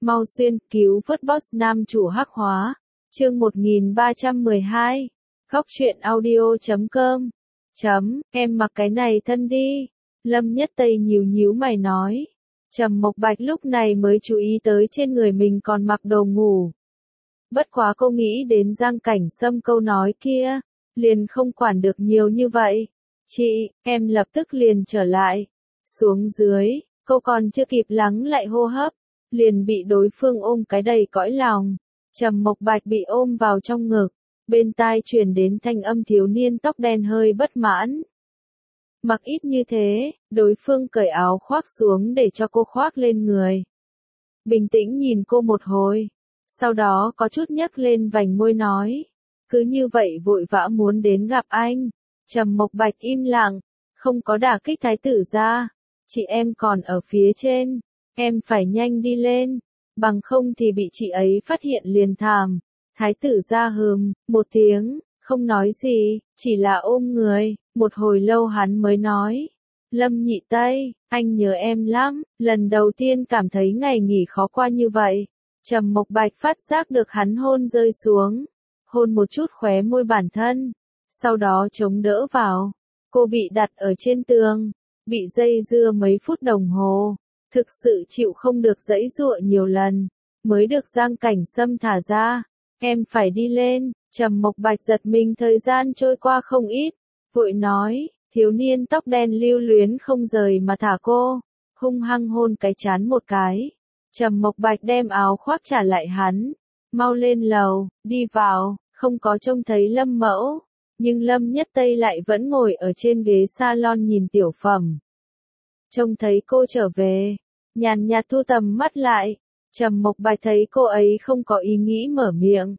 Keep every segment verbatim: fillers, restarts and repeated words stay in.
Mau xuyên, cứu vớt boss nam chủ hắc hóa. Chương một nghìn ba trăm mười hai. Góc truyện audio chấm com. Chấm, em mặc cái này thân đi. Lâm Nhất Tây nhíu nhíu mày nói. Trầm Mộc Bạch lúc này mới chú ý tới trên người mình còn mặc đồ ngủ. Bất quá cô nghĩ đến Giang Cảnh Sâm câu nói kia, liền không quản được nhiều như vậy. Chị, em lập tức liền trở lại. Xuống dưới, cô còn chưa kịp lắng lại hô hấp, liền bị đối phương ôm cái đầy cõi lòng. Trầm Mộc Bạch bị ôm vào trong ngực, bên tai truyền đến thanh âm thiếu niên tóc đen hơi bất mãn. Mặc ít như thế, đối phương cởi áo khoác xuống để cho cô khoác lên người. Bình tĩnh nhìn cô một hồi, sau đó có chút nhấc lên vành môi nói, cứ như vậy vội vã muốn đến gặp anh. Trầm Mộc Bạch im lặng, không có đả kích thái tử gia. Chị em còn ở phía trên, em phải nhanh đi lên, bằng không thì bị chị ấy phát hiện liền thảm. Thái tử gia hừm một tiếng, không nói gì, chỉ là ôm người. Một hồi lâu hắn mới nói, Lâm Nhị Tây, anh nhớ em lắm, lần đầu tiên cảm thấy ngày nghỉ khó qua như vậy. Trầm Mộc Bạch phát giác được hắn hôn rơi xuống, hôn một chút khóe môi bản thân, sau đó chống đỡ vào. Cô bị đặt ở trên tường, bị dây dưa mấy phút đồng hồ, thực sự chịu không được giãy giụa nhiều lần, mới được Giang Cảnh Sâm thả ra. Em phải đi lên. Trầm Mộc Bạch giật mình, thời gian trôi qua không ít, vội nói. Thiếu niên tóc đen lưu luyến không rời mà thả cô, hung hăng hôn cái trán một cái. Trầm Mộc Bạch đem áo khoác trả lại hắn, mau lên lầu, đi vào. Không có trông thấy Lâm Mẫu, nhưng Lâm Nhất Tây lại vẫn ngồi ở trên ghế salon nhìn tiểu phẩm. Trông thấy cô trở về, nhàn nhạt thu tầm mắt lại. Trầm Mộc Bạch thấy cô ấy không có ý nghĩ mở miệng,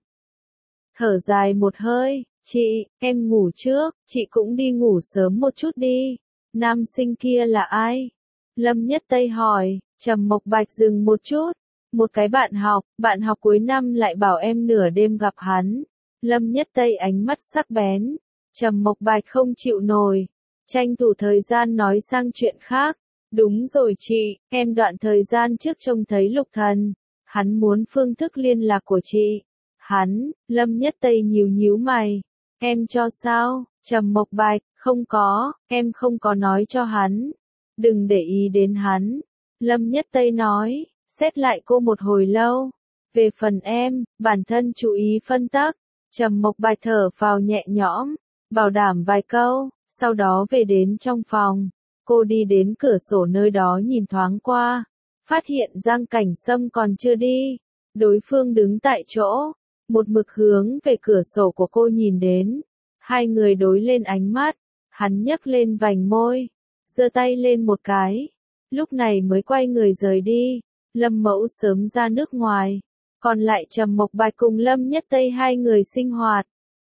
thở dài một hơi. Chị, em ngủ trước, chị cũng đi ngủ sớm một chút đi. Nam sinh kia là ai? Lâm Nhất Tây hỏi. Trầm Mộc Bạch dừng một chút. Một cái bạn học, bạn học cuối năm lại bảo em nửa đêm gặp hắn. Lâm Nhất Tây ánh mắt sắc bén. Trầm Mộc Bạch không chịu nổi, tranh thủ thời gian nói sang chuyện khác. Đúng rồi chị, em đoạn thời gian trước trông thấy Lục Thần, hắn muốn phương thức liên lạc của chị. Hắn, Lâm Nhất Tây nhíu nhíu mày. Em cho sao? Trầm Mộc Bạch, không có, em không có nói cho hắn. Đừng để ý đến hắn. Lâm Nhất Tây nói, xét lại cô một hồi lâu. Về phần em, bản thân chú ý phân tắc. Trầm Mộc Bạch thở phào nhẹ nhõm, bảo đảm vài câu, sau đó về đến trong phòng. Cô đi đến cửa sổ nơi đó nhìn thoáng qua, phát hiện Giang Cảnh Sâm còn chưa đi. Đối phương đứng tại chỗ, một mực hướng về cửa sổ của cô nhìn đến. Hai người đối lên ánh mắt, hắn nhấc lên vành môi, giơ tay lên một cái, lúc này mới quay người rời đi. Lâm Mẫu sớm ra nước ngoài, còn lại Trầm Mộc Bạch cùng Lâm Nhất Tây hai người sinh hoạt.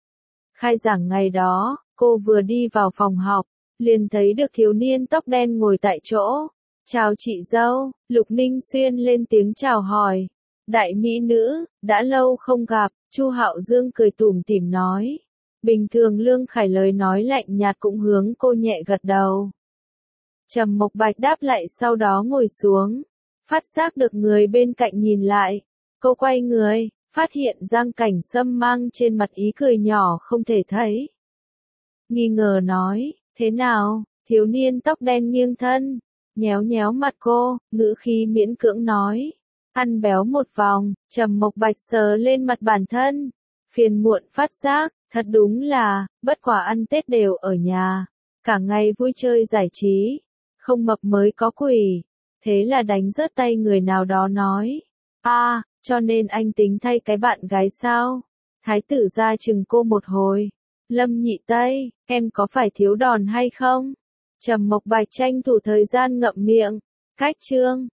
Khai giảng ngày đó, cô vừa đi vào phòng học, liền thấy được thiếu niên tóc đen ngồi tại chỗ. Chào chị dâu. Lục Ninh Xuyên lên tiếng chào hỏi. Đại mỹ nữ, đã lâu không gặp. Chu Hạo Dương cười tủm tỉm nói. Bình thường Lương Khải lời nói lạnh nhạt cũng hướng cô nhẹ gật đầu. Trầm Mộc Bạch đáp lại, sau đó ngồi xuống, phát giác được người bên cạnh nhìn lại. Cô quay người, phát hiện Giang Cảnh Sâm mang trên mặt ý cười nhỏ không thể thấy. Nghi ngờ nói, thế nào? Thiếu niên tóc đen nghiêng thân, nhéo nhéo mặt cô, ngữ khí miễn cưỡng nói. Ăn béo một vòng. Trầm Mộc Bạch sờ lên mặt bản thân, phiền muộn phát giác, thật đúng là, bất quả ăn Tết đều ở nhà, cả ngày vui chơi giải trí, không mập mới có quỷ. Thế là đánh rớt tay người nào đó nói. A, à, cho nên anh tính thay cái bạn gái sao? Thái tử gia chừng cô một hồi. Lâm Nhị Tây, em có phải thiếu đòn hay không? Trầm Mộc Bạch tranh thủ thời gian ngậm miệng. Cách chương.